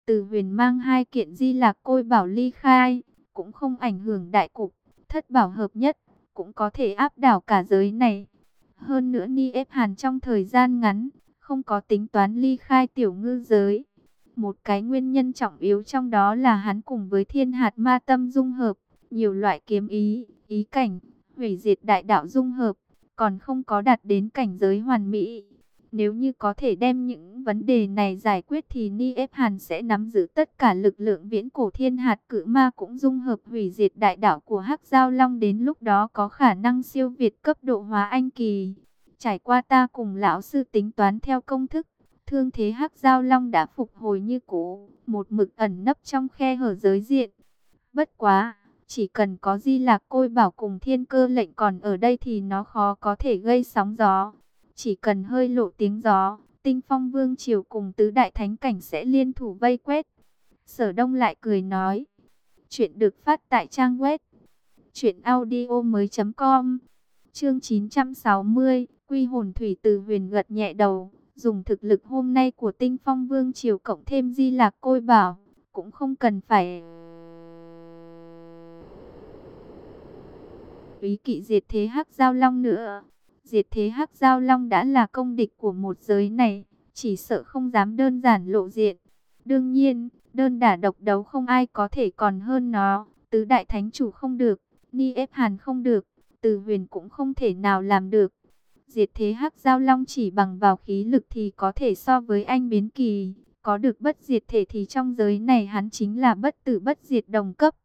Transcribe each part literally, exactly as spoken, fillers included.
Từ Huyền mang hai kiện Di Lạc Côi Bảo ly khai, cũng không ảnh hưởng đại cục, thất bảo hợp nhất, cũng có thể áp đảo cả giới này. Hơn nữa Ni ép Hàn trong thời gian ngắn, không có tính toán ly khai tiểu ngư giới. Một cái nguyên nhân trọng yếu trong đó là hắn cùng với thiên hạt ma tâm dung hợp, nhiều loại kiếm ý, ý cảnh, hủy diệt đại đạo dung hợp, còn không có đạt đến cảnh giới hoàn mỹ. Nếu như có thể đem những vấn đề này giải quyết thì Ni ép Hàn sẽ nắm giữ tất cả lực lượng viễn cổ thiên hạt cự ma cũng dung hợp hủy diệt đại đạo của Hắc Giao Long, đến lúc đó có khả năng siêu việt cấp độ hóa anh kỳ. Trải qua ta cùng lão sư tính toán theo công thức, thương thế Hắc Giao Long đã phục hồi như cũ, một mực ẩn nấp trong khe hở giới diện. Bất quá, chỉ cần có Di Lạc Côi Bảo cùng Thiên Cơ Lệnh còn ở đây thì nó khó có thể gây sóng gió. Chỉ cần hơi lộ tiếng gió, Tinh Phong Vương Triều cùng tứ đại thánh cảnh sẽ liên thủ vây quét. Sở Đông lại cười nói, chuyện được phát tại trang web truyện audio mới chấm com. Chương chín trăm sáu mươi, Quy Hồn Thủy. Từ Huyền gật nhẹ đầu, dùng thực lực hôm nay của Tinh Phong Vương Triều cộng thêm Di Lạc Côi Bảo, cũng không cần phải úy kỵ diệt thế Hắc Giao Long nữa. Diệt thế Hắc Giao Long đã là công địch của một giới này, chỉ sợ không dám đơn giản lộ diện. Đương nhiên, đơn đả độc đấu không ai có thể còn hơn nó. Tứ đại thánh chủ không được, Ni ép Hàn không được, Từ Huyền cũng không thể nào làm được. Diệt thế Hắc Giao Long chỉ bằng vào khí lực thì có thể so với anh biến kỳ, có được bất diệt thể thì trong giới này hắn chính là bất tử bất diệt đồng cấp.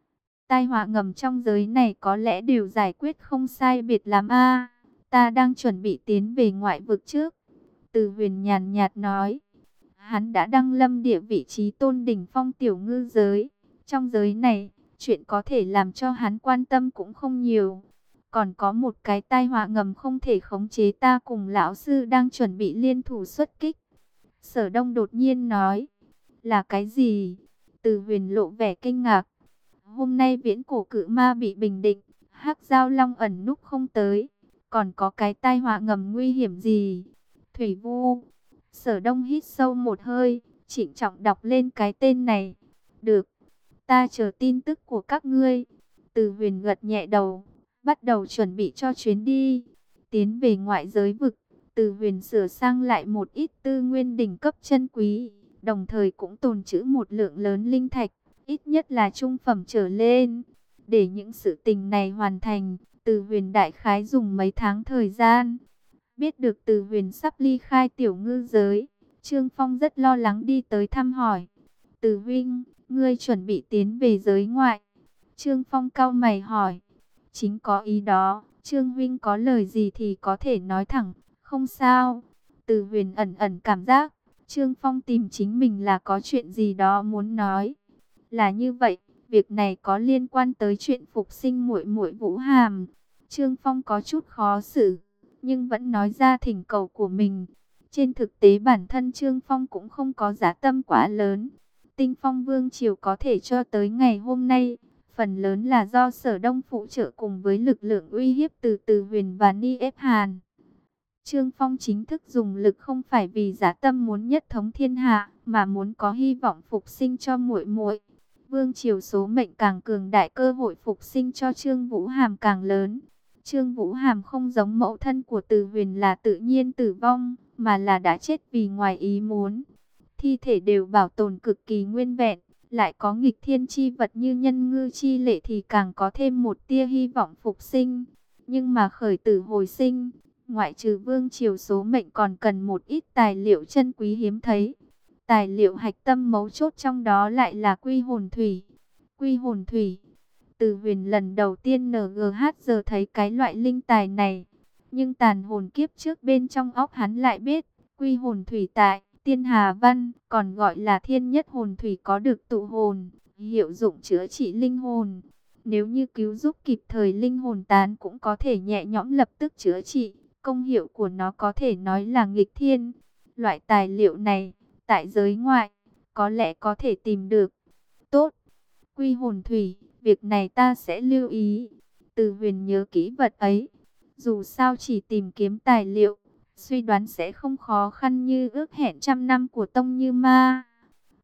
Tai họa ngầm trong giới này có lẽ đều giải quyết không sai biệt lắm a. Ta đang chuẩn bị tiến về ngoại vực trước. Từ Huyền nhàn nhạt nói. Hắn đã đăng lâm địa vị trí tôn đỉnh phong tiểu ngư giới. Trong giới này, chuyện có thể làm cho hắn quan tâm cũng không nhiều. Còn có một cái tai họa ngầm không thể khống chế, ta cùng lão sư đang chuẩn bị liên thủ xuất kích. Sở Đông đột nhiên nói. Là cái gì? Từ Huyền lộ vẻ kinh ngạc. Hôm nay viễn cổ cự ma bị bình định, Hắc Giao Long ẩn núp không tới. Còn có cái tai họa ngầm nguy hiểm gì? Thủy Vu. Sở Đông hít sâu một hơi, trịnh trọng đọc lên cái tên này. Được, ta chờ tin tức của các ngươi. Từ Huyền gật nhẹ đầu, bắt đầu chuẩn bị cho chuyến đi. Tiến về ngoại giới vực, Từ Huyền sửa sang lại một ít tư nguyên đỉnh cấp chân quý, đồng thời cũng tồn trữ một lượng lớn linh thạch, ít nhất là trung phẩm trở lên. Để những sự tình này hoàn thành, Từ Huyền đại khái dùng mấy tháng thời gian. Biết được Từ Huyền sắp ly khai tiểu ngư giới, Trương Phong rất lo lắng đi tới thăm hỏi. Từ huynh, ngươi chuẩn bị tiến về giới ngoại. Trương Phong cau mày hỏi. Chính có ý đó, Trương huynh có lời gì thì có thể nói thẳng, không sao. Từ Huyền ẩn ẩn cảm giác, Trương Phong tìm chính mình là có chuyện gì đó muốn nói. Là như vậy, việc này có liên quan tới chuyện phục sinh muội muội Vũ Hàm. Trương Phong có chút khó xử, nhưng vẫn nói ra thỉnh cầu của mình. Trên thực tế bản thân Trương Phong cũng không có dã tâm quá lớn. Tinh Phong Vương Triều có thể cho tới ngày hôm nay, phần lớn là do Sở Đông phụ trợ cùng với lực lượng uy hiếp từ Từ Huyền và Ni ép Hàn. Trương Phong chính thức dùng lực không phải vì dã tâm muốn nhất thống thiên hạ, mà muốn có hy vọng phục sinh cho muội muội. Vương triều số mệnh càng cường đại, cơ hội phục sinh cho Trương Vũ Hàm càng lớn. Trương Vũ Hàm không giống mẫu thân của Từ Huyền là tự nhiên tử vong, mà là đã chết vì ngoài ý muốn. Thi thể đều bảo tồn cực kỳ nguyên vẹn, lại có nghịch thiên chi vật như nhân ngư chi lệ thì càng có thêm một tia hy vọng phục sinh. Nhưng mà khởi tử hồi sinh, ngoại trừ vương triều số mệnh còn cần một ít tài liệu chân quý hiếm thấy. Tài liệu hạch tâm mấu chốt trong đó lại là quy hồn thủy. Quy hồn thủy. Từ Huyền lần đầu tiên en giê hát giờ thấy cái loại linh tài này. Nhưng tàn hồn kiếp trước bên trong óc hắn lại biết, quy hồn thủy tại Tiên Hà Văn, còn gọi là thiên nhất hồn thủy, có được tụ hồn, hiệu dụng chữa trị linh hồn. Nếu như cứu giúp kịp thời linh hồn tán cũng có thể nhẹ nhõm lập tức chữa trị. Công hiệu của nó có thể nói là nghịch thiên. Loại tài liệu này, tại giới ngoại, có lẽ có thể tìm được. Tốt, quy hồn thủy, việc này ta sẽ lưu ý. Từ Huyền nhớ kỹ vật ấy. Dù sao chỉ tìm kiếm tài liệu, suy đoán sẽ không khó khăn như ước hẹn trăm năm của Tông Như Ma.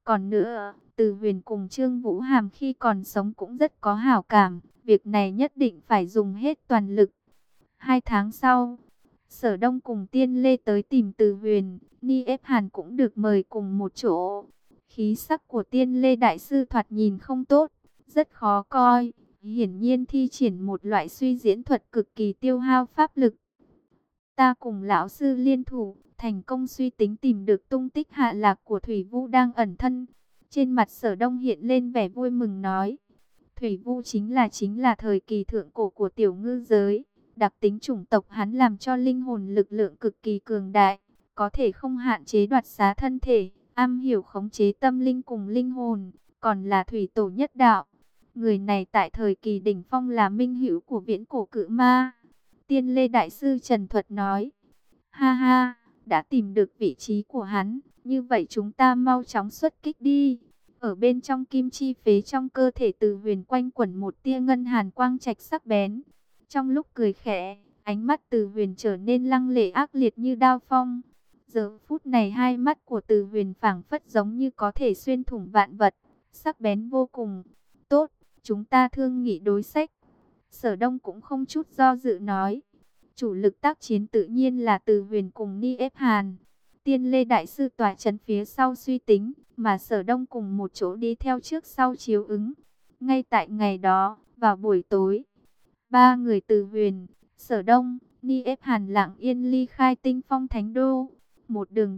Còn nữa, Từ Huyền cùng Trương Vũ Hàm khi còn sống cũng rất có hảo cảm, việc này nhất định phải dùng hết toàn lực. Hai tháng sau, Sở Đông cùng Tiên Lê tới tìm Từ Huyền, Ni Ép Hàn cũng được mời cùng một chỗ. Khí sắc của Tiên Lê đại sư thoạt nhìn không tốt, rất khó coi, hiển nhiên thi triển một loại suy diễn thuật cực kỳ tiêu hao pháp lực. Ta cùng lão sư liên thủ, thành công suy tính tìm được tung tích hạ lạc của Thủy Vu đang ẩn thân. Trên mặt Sở Đông hiện lên vẻ vui mừng nói, Thủy Vu chính là chính là thời kỳ thượng cổ của tiểu ngư giới. Đặc tính chủng tộc hắn làm cho linh hồn lực lượng cực kỳ cường đại, có thể không hạn chế đoạt xá thân thể, am hiểu khống chế tâm linh cùng linh hồn, còn là thủy tổ nhất đạo. Người này tại thời kỳ đỉnh phong là minh hữu của viễn cổ cự ma. Tiên Lê Đại Sư Trần Thuật nói, ha ha, đã tìm được vị trí của hắn, như vậy chúng ta mau chóng xuất kích đi. Ở bên trong kim chi phế trong cơ thể Từ Huyền quanh quẩn một tia ngân hàn quang trạch sắc bén. Trong lúc cười khẽ, ánh mắt Từ Huyền trở nên lăng lệ ác liệt như đao phong. Giờ phút này hai mắt của Từ Huyền phảng phất giống như có thể xuyên thủng vạn vật, sắc bén vô cùng. Tốt, chúng ta thương nghị đối sách. Sở Đông cũng không chút do dự nói. Chủ lực tác chiến tự nhiên là Từ Huyền cùng Ni Ép Hàn. Tiên Lê Đại Sư tỏa chấn phía sau suy tính, mà Sở Đông cùng một chỗ đi theo trước sau chiếu ứng. Ngay tại ngày đó, vào buổi tối, ba người Từ Huyền, Sở Đông, Ni Ép Hàn lặng yên ly khai Tinh Phong Thánh Đô. Một đường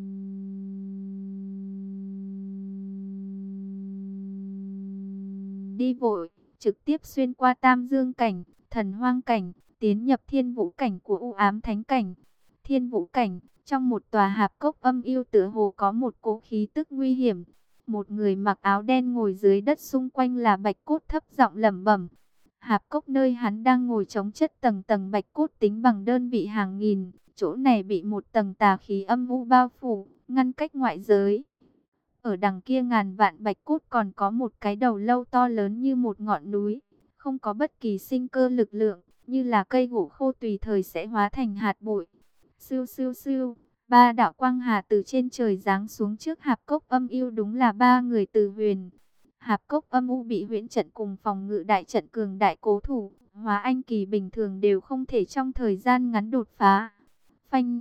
đi vội, trực tiếp xuyên qua Tam Dương Cảnh, Thần Hoang Cảnh, tiến nhập Thiên Vũ Cảnh của U Ám Thánh Cảnh. Thiên Vũ Cảnh, trong một tòa hạp cốc âm u tựa hồ có một cỗ khí tức nguy hiểm. Một người mặc áo đen ngồi dưới đất, xung quanh là bạch cốt thấp giọng lẩm bẩm. Hạp cốc nơi hắn đang ngồi chống chất tầng tầng bạch cốt tính bằng đơn vị hàng nghìn, chỗ này bị một tầng tà khí âm u bao phủ, ngăn cách ngoại giới. Ở đằng kia ngàn vạn bạch cốt còn có một cái đầu lâu to lớn như một ngọn núi, không có bất kỳ sinh cơ lực lượng, như là cây gỗ khô tùy thời sẽ hóa thành hạt bụi. Siêu siêu siêu, ba đạo quang hà từ trên trời giáng xuống trước hạp cốc âm u, đúng là ba người Từ Huyền. Hạp cốc âm u bị huyễn trận cùng phòng ngự đại trận cường đại cố thủ, hóa anh kỳ bình thường đều không thể trong thời gian ngắn đột phá. Phanh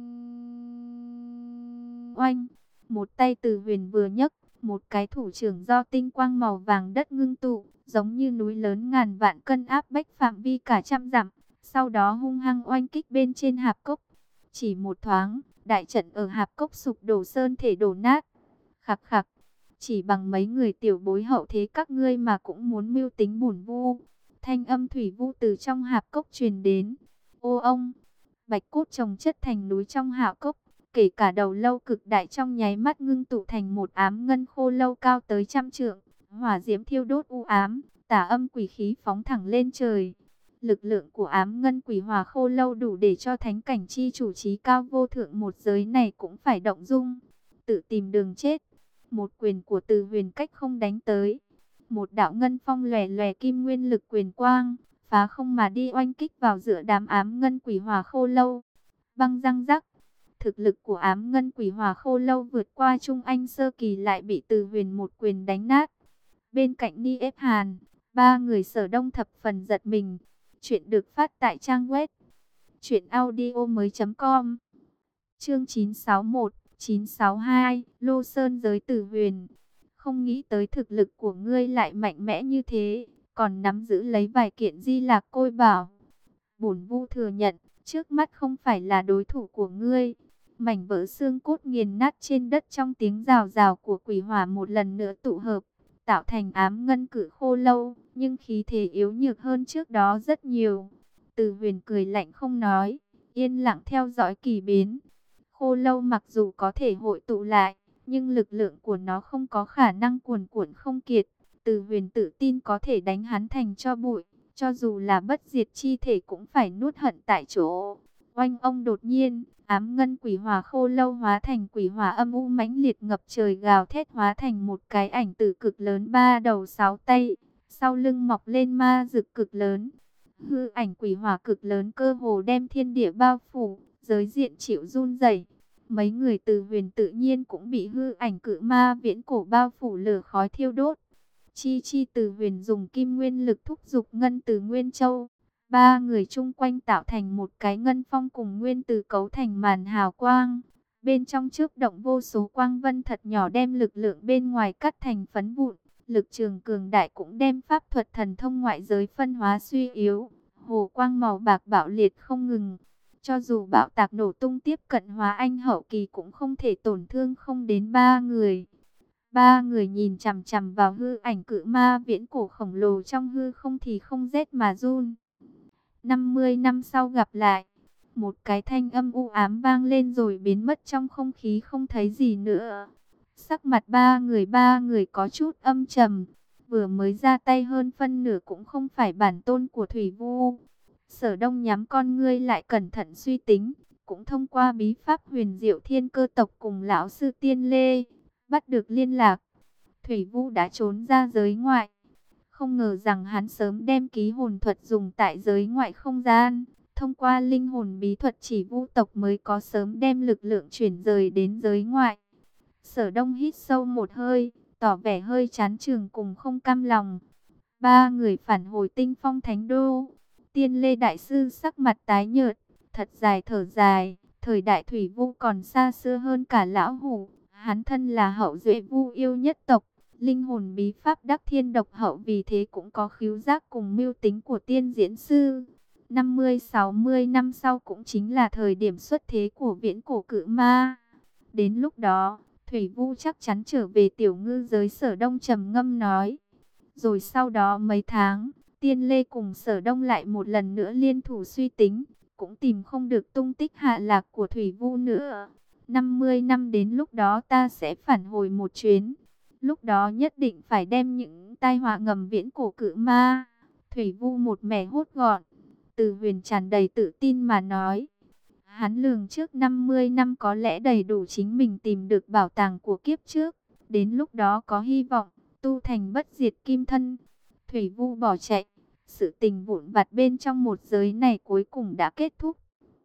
oanh, một tay Từ Huyền vừa nhấc, một cái thủ trưởng do tinh quang màu vàng đất ngưng tụ, giống như núi lớn ngàn vạn cân áp bách phạm vi cả trăm dặm, sau đó hung hăng oanh kích bên trên hạp cốc. Chỉ một thoáng, đại trận ở hạp cốc sụp đổ, sơn thể đổ nát. Khặc khặc, chỉ bằng mấy người tiểu bối hậu thế các ngươi mà cũng muốn mưu tính bổn Vu. Thanh âm Thủy Vu từ trong hạp cốc truyền đến. Ô ông, bạch cốt chồng chất thành núi trong hạp cốc, kể cả đầu lâu cực đại trong nháy mắt ngưng tụ thành một ám ngân khô lâu cao tới trăm trượng. Hỏa diễm thiêu đốt u ám, tà âm quỷ khí phóng thẳng lên trời. Lực lượng của ám ngân quỷ hỏa khô lâu đủ để cho thánh cảnh chi chủ trí cao vô thượng một giới này cũng phải động dung, tự tìm đường chết. Một quyền của Từ Huyền cách không đánh tới, một đạo ngân phong lòe lòe kim nguyên lực quyền quang, phá không mà đi oanh kích vào giữa đám ám ngân quỷ hỏa khô lâu. Băng răng rắc, thực lực của ám ngân quỷ hỏa khô lâu vượt qua Trung Anh sơ kỳ, lại bị Từ Huyền một quyền đánh nát. Bên cạnh Ni Ép Hàn, ba người Sở Đông thập phần giật mình. Chuyện được phát tại trang web truyện audio mới chấm com. Chương chín sáu mốt, chín sáu hai, Lô Sơn giới Từ Huyền. Không nghĩ tới thực lực của ngươi lại mạnh mẽ như thế, còn nắm giữ lấy vài kiện Di Lạc Côi Bảo. Bổn Vu thừa nhận, trước mắt không phải là đối thủ của ngươi. Mảnh vỡ xương cốt nghiền nát trên đất trong tiếng rào rào của quỷ hỏa một lần nữa tụ hợp, tạo thành ám ngân cử khô lâu, nhưng khí thế yếu nhược hơn trước đó rất nhiều. Từ Huyền cười lạnh không nói, yên lặng theo dõi kỳ biến. Khô lâu mặc dù có thể hội tụ lại, nhưng lực lượng của nó không có khả năng cuồn cuộn không kiệt. Từ Huyền tự tin có thể đánh hắn thành tro bụi, cho dù là bất diệt chi thể cũng phải nuốt hận tại chỗ. Oanh ông, đột nhiên, ám ngân quỷ hỏa khô lâu hóa thành quỷ hỏa âm u mãnh liệt ngập trời gào thét, hóa thành một cái ảnh tử cực lớn ba đầu sáu tay, sau lưng mọc lên ma dực cực lớn. Hư ảnh quỷ hỏa cực lớn cơ hồ đem thiên địa bao phủ, giới diện chịu run rẩy. Mấy người Từ Huyền tự nhiên cũng bị hư ảnh cự ma viễn cổ bao phủ lửa khói thiêu đốt. Chi Chi Từ Huyền dùng kim nguyên lực thúc giục ngân từ Nguyên Châu. Ba người chung quanh tạo thành một cái ngân phong cùng nguyên từ cấu thành màn hào quang. Bên trong chớp động vô số quang vân thật nhỏ đem lực lượng bên ngoài cắt thành phấn vụn. Lực trường cường đại cũng đem pháp thuật thần thông ngoại giới phân hóa suy yếu. Hồ quang màu bạc bạo liệt không ngừng. Cho dù bạo tạc nổ tung tiếp cận hóa anh hậu kỳ cũng không thể tổn thương không đến ba người. Ba người nhìn chằm chằm vào hư ảnh cự ma viễn cổ khổng lồ trong hư không thì không rét mà run. năm mươi năm sau gặp lại, một cái thanh âm u ám vang lên rồi biến mất trong không khí không thấy gì nữa. Sắc mặt ba người ba người có chút âm trầm, vừa mới ra tay hơn phân nửa cũng không phải bản tôn của Thủy Vu. Sở Đông nhắm con ngươi lại cẩn thận suy tính, cũng thông qua bí pháp huyền diệu thiên cơ tộc cùng lão sư Tiên Lê, bắt được liên lạc. Thủy Vu đã trốn ra giới ngoại. Không ngờ rằng hắn sớm đem ký hồn thuật dùng tại giới ngoại không gian. Thông qua linh hồn bí thuật chỉ Vu tộc mới có sớm đem lực lượng chuyển rời đến giới ngoại. Sở Đông hít sâu một hơi, tỏ vẻ hơi chán chường cùng không cam lòng. Ba người phản hồi Tinh Phong Thánh Đô. Tiên Lê Đại Sư sắc mặt tái nhợt, thật dài thở dài. Thời đại Thủy Vu còn xa xưa hơn cả lão hủ. Hắn thân là hậu duệ Vu yêu nhất tộc. Linh hồn bí pháp đắc thiên độc hậu vì thế cũng có khứu giác cùng mưu tính của tiên diễn sư. năm mươi sáu mươi năm sau cũng chính là thời điểm xuất thế của viễn cổ cự ma. Đến lúc đó, Thủy Vu chắc chắn trở về tiểu ngư giới. Sở Đông trầm ngâm nói. Rồi sau đó mấy tháng, Tiên Lê cùng Sở Đông lại một lần nữa liên thủ suy tính, cũng tìm không được tung tích hạ lạc của Thủy Vu nữa. năm mươi năm đến lúc đó ta sẽ phản hồi một chuyến. Lúc đó nhất định phải đem những tai họa ngầm viễn cổ cự ma, Thủy Vu một mẻ hốt gọn. Từ Huyền tràn đầy tự tin mà nói. Hắn lường trước năm mươi năm có lẽ đầy đủ chính mình tìm được bảo tàng của kiếp trước. Đến lúc đó có hy vọng, tu thành bất diệt kim thân. Thủy Vu bỏ chạy. Sự tình vụn vặt bên trong một giới này cuối cùng đã kết thúc.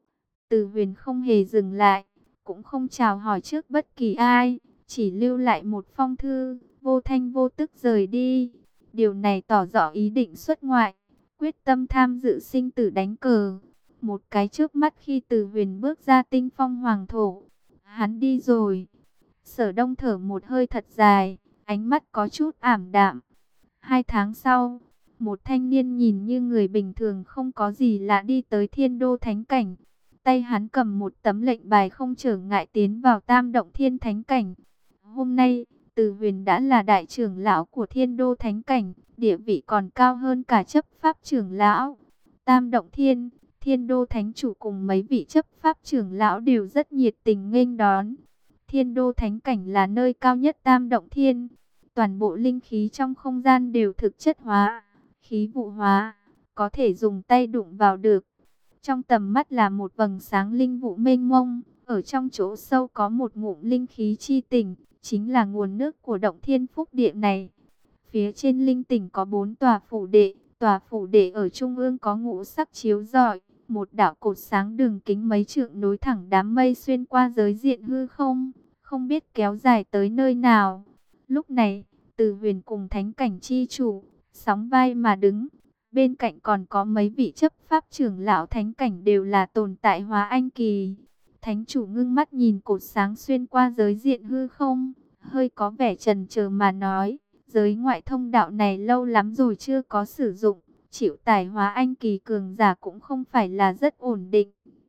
Từ Huyền không hề dừng lại, cũng không chào hỏi trước bất kỳ ai. Chỉ lưu lại một phong thư, vô thanh vô tức rời đi. Điều này tỏ rõ ý định xuất ngoại, quyết tâm tham dự sinh tử đánh cờ. Một cái trước mắt khi Từ Huyền bước ra Tinh Phong Hoàng thổ, hắn đi rồi. Sở Đông thở một hơi thật dài, ánh mắt có chút ảm đạm. Hai tháng sau, một thanh niên nhìn như người bình thường không có gì lạ đi tới Thiên Đô Thánh Cảnh. Tay hắn cầm một tấm lệnh bài không trở ngại tiến vào Tam Động Thiên Thánh Cảnh. Hôm nay, Từ Huyền đã là đại trưởng lão của Thiên Đô Thánh Cảnh, địa vị còn cao hơn cả chấp pháp trưởng lão. Tam Động Thiên, Thiên Đô Thánh Chủ cùng mấy vị chấp pháp trưởng lão đều rất nhiệt tình nghênh đón. Thiên Đô Thánh Cảnh là nơi cao nhất Tam Động Thiên. Toàn bộ linh khí trong không gian đều thực chất hóa, khí vụ hóa, có thể dùng tay đụng vào được. Trong tầm mắt là một vầng sáng linh vụ mênh mông, ở trong chỗ sâu có một ngụm linh khí chi tỉnh, chính là nguồn nước của Động Thiên Phúc Địa này. Phía trên linh tỉnh có bốn tòa phủ đệ, tòa phủ đệ ở trung ương có ngũ sắc chiếu rọi, một đạo cột sáng đường kính mấy trượng nối thẳng đám mây xuyên qua giới diện hư không, không biết kéo dài tới nơi nào. Lúc này, Từ Huyền cùng Thánh Cảnh chi chủ sóng vai mà đứng, bên cạnh còn có mấy vị chấp pháp trưởng lão Thánh Cảnh đều là tồn tại hóa anh kỳ. Thánh chủ ngưng mắt nhìn cột sáng xuyên qua giới diện hư không, hơi có vẻ chần chờ mà nói, giới ngoại thông đạo này lâu lắm rồi chưa có sử dụng, chịu tải hóa anh kỳ cường giả cũng không phải là rất ổn định.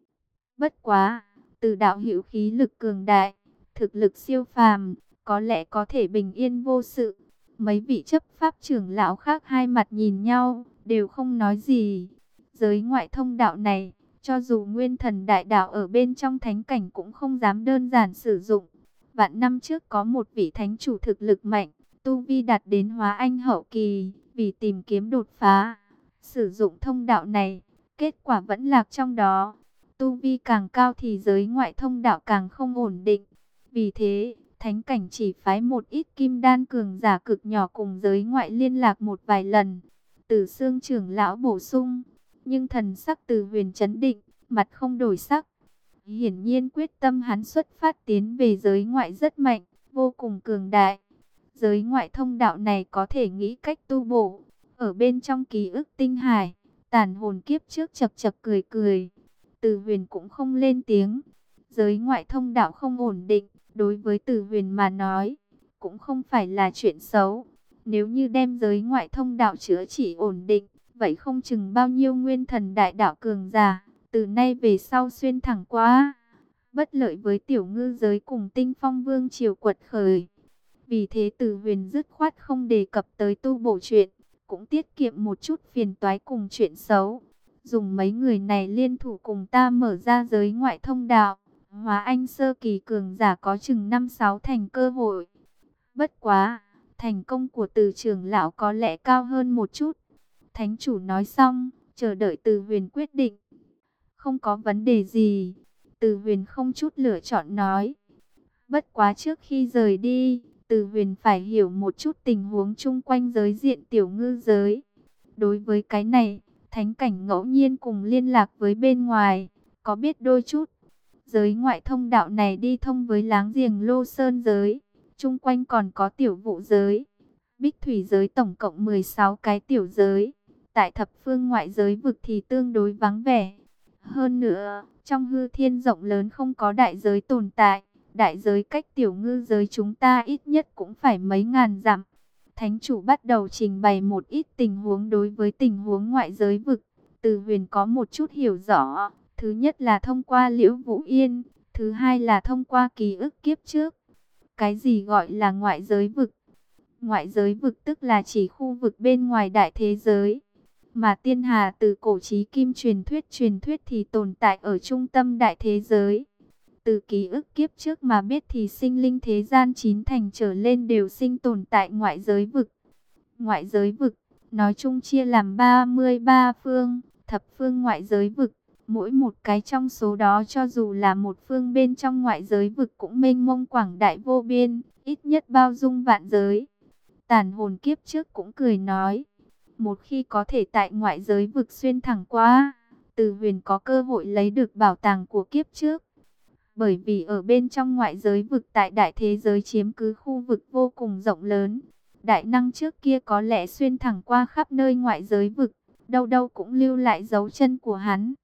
Bất quá, từ đạo hữu khí lực cường đại, thực lực siêu phàm, có lẽ có thể bình yên vô sự. Mấy vị chấp pháp trưởng lão khác hai mặt nhìn nhau, đều không nói gì. Giới ngoại thông đạo này, cho dù nguyên thần đại đạo ở bên trong thánh cảnh cũng không dám đơn giản sử dụng. Vạn năm trước có một vị thánh chủ thực lực mạnh, tu vi đạt đến hóa anh hậu kỳ, vì tìm kiếm đột phá, sử dụng thông đạo này, kết quả vẫn lạc trong đó. Tu vi càng cao thì giới ngoại thông đạo càng không ổn định. Vì thế, thánh cảnh chỉ phái một ít kim đan cường giả cực nhỏ cùng giới ngoại liên lạc một vài lần. Từ Xương trưởng lão bổ sung, nhưng thần sắc Từ Huyền chấn định, mặt không đổi sắc. Hiển nhiên quyết tâm hắn xuất phát tiến về giới ngoại rất mạnh, vô cùng cường đại. Giới ngoại thông đạo này có thể nghĩ cách tu bổ. Ở bên trong ký ức tinh hải, tàn hồn kiếp trước chật chật cười cười. Từ Huyền cũng không lên tiếng. Giới ngoại thông đạo không ổn định, đối với Từ Huyền mà nói, cũng không phải là chuyện xấu. Nếu như đem giới ngoại thông đạo chữa trị ổn định, vậy không chừng bao nhiêu nguyên thần đại đạo cường giả, từ nay về sau xuyên thẳng qua. Bất lợi với tiểu ngư giới cùng Tinh Phong Vương triều quật khởi. Vì thế Từ Huyền dứt khoát không đề cập tới tu bổ chuyện, cũng tiết kiệm một chút phiền toái cùng chuyện xấu. Dùng mấy người này liên thủ cùng ta mở ra giới ngoại thông đạo, hóa anh sơ kỳ cường giả có chừng năm sáu thành cơ hội. Bất quá, thành công của Từ trưởng lão có lẽ cao hơn một chút. Thánh chủ nói xong, chờ đợi Từ Huyền quyết định. Không có vấn đề gì. Từ Huyền không chút lựa chọn nói. Bất quá trước khi rời đi, Từ Huyền phải hiểu một chút tình huống chung quanh giới diện tiểu ngư giới. Đối với cái này, thánh cảnh ngẫu nhiên cùng liên lạc với bên ngoài, có biết đôi chút. Giới ngoại thông đạo này đi thông với láng giềng Lô Sơn giới, chung quanh còn có tiểu vụ giới, Bích Thủy giới, tổng cộng mười sáu cái tiểu giới. Tại thập phương ngoại giới vực thì tương đối vắng vẻ. Hơn nữa, trong hư thiên rộng lớn không có đại giới tồn tại. Đại giới cách tiểu ngư giới chúng ta ít nhất cũng phải mấy ngàn dặm. Thánh chủ bắt đầu trình bày một ít tình huống đối với tình huống ngoại giới vực. Từ Huyền có một chút hiểu rõ. Thứ nhất là thông qua Liễu Vũ Yên. Thứ hai là thông qua ký ức kiếp trước. Cái gì gọi là ngoại giới vực? Ngoại giới vực tức là chỉ khu vực bên ngoài đại thế giới. Mà tiên hà từ cổ chí kim truyền thuyết truyền thuyết thì tồn tại ở trung tâm đại thế giới. Từ ký ức kiếp trước mà biết thì sinh linh thế gian chín thành trở lên đều sinh tồn tại ngoại giới vực. Ngoại giới vực, nói chung chia làm ba mươi ba phương, thập phương ngoại giới vực. Mỗi một cái trong số đó cho dù là một phương bên trong ngoại giới vực cũng mênh mông quảng đại vô biên, ít nhất bao dung vạn giới. Tàn hồn kiếp trước cũng cười nói, một khi có thể tại ngoại giới vực xuyên thẳng qua, Từ Huyền có cơ hội lấy được bảo tàng của kiếp trước. Bởi vì ở bên trong ngoại giới vực tại đại thế giới chiếm cứ khu vực vô cùng rộng lớn. Đại năng trước kia có lẽ xuyên thẳng qua khắp nơi ngoại giới vực, đâu đâu cũng lưu lại dấu chân của hắn.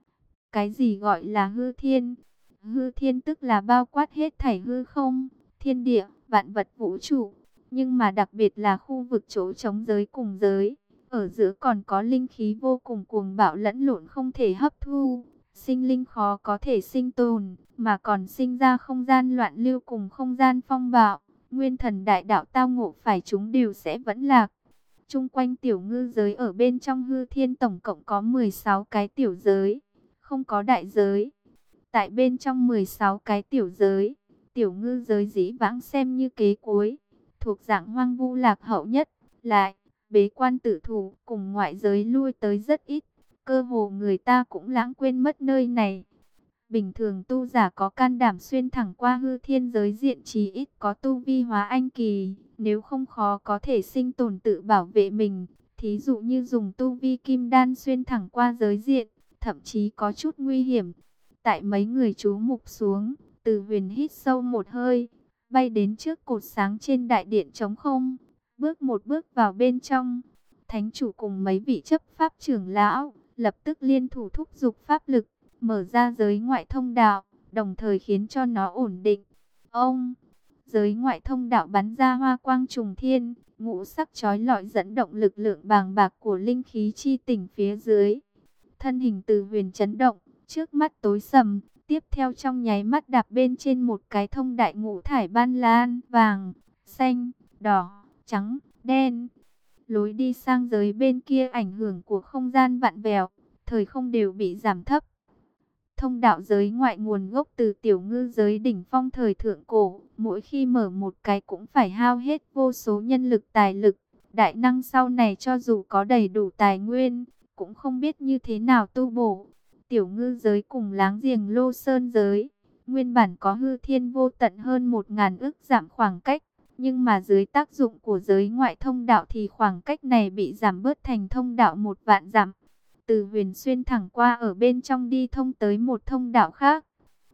Cái gì gọi là hư thiên? Hư thiên tức là bao quát hết thảy hư không, thiên địa, vạn vật vũ trụ. Nhưng mà đặc biệt là khu vực chỗ trống giới cùng giới. Ở giữa còn có linh khí vô cùng cuồng bạo lẫn lộn không thể hấp thu. Sinh linh khó có thể sinh tồn, mà còn sinh ra không gian loạn lưu cùng không gian phong bạo. Nguyên thần đại đạo tao ngộ phải chúng đều sẽ vẫn lạc. Trung quanh tiểu ngư giới ở bên trong hư thiên tổng cộng có mười sáu cái tiểu giới, không có đại giới. Tại bên trong mười sáu cái tiểu giới, tiểu ngư giới dĩ vãng xem như kế cuối, thuộc dạng hoang vu lạc hậu nhất, lại bế quan tử thủ cùng ngoại giới lui tới rất ít. Cơ hồ người ta cũng lãng quên mất nơi này. Bình thường tu giả có can đảm xuyên thẳng qua hư thiên giới diện chí ít có tu vi hóa anh kỳ, nếu không khó có thể sinh tồn tự bảo vệ mình. Thí dụ như dùng tu vi kim đan xuyên thẳng qua giới diện, thậm chí có chút nguy hiểm. Tại mấy người chú mục xuống, Từ Huyền hít sâu một hơi, bay đến trước cột sáng trên đại điện trống không, bước một bước vào bên trong. Thánh chủ cùng mấy vị chấp pháp trưởng lão lập tức liên thủ thúc giục pháp lực, mở ra giới ngoại thông đạo, đồng thời khiến cho nó ổn định. Ông, giới ngoại thông đạo bắn ra hoa quang trùng thiên, ngũ sắc chói lọi dẫn động lực lượng bàng bạc của linh khí chi tỉnh phía dưới. Thân hình Từ Huyền chấn động, trước mắt tối sầm, tiếp theo trong nháy mắt đạp bên trên một cái thông đại ngũ thải ban lan, vàng, xanh, đỏ, trắng, đen. Lối đi sang giới bên kia ảnh hưởng của không gian vặn vẹo, thời không đều bị giảm thấp. Thông đạo giới ngoại nguồn gốc từ tiểu ngư giới đỉnh phong thời thượng cổ, mỗi khi mở một cái cũng phải hao hết vô số nhân lực tài lực. Đại năng sau này cho dù có đầy đủ tài nguyên, cũng không biết như thế nào tu bổ. Tiểu ngư giới cùng láng giềng Lô Sơn giới, nguyên bản có hư thiên vô tận hơn một ngàn ức dặm khoảng cách. Nhưng mà dưới tác dụng của giới ngoại thông đạo thì khoảng cách này bị giảm bớt thành thông đạo một vạn dặm. Từ Huyền xuyên thẳng qua ở bên trong đi thông tới một thông đạo khác.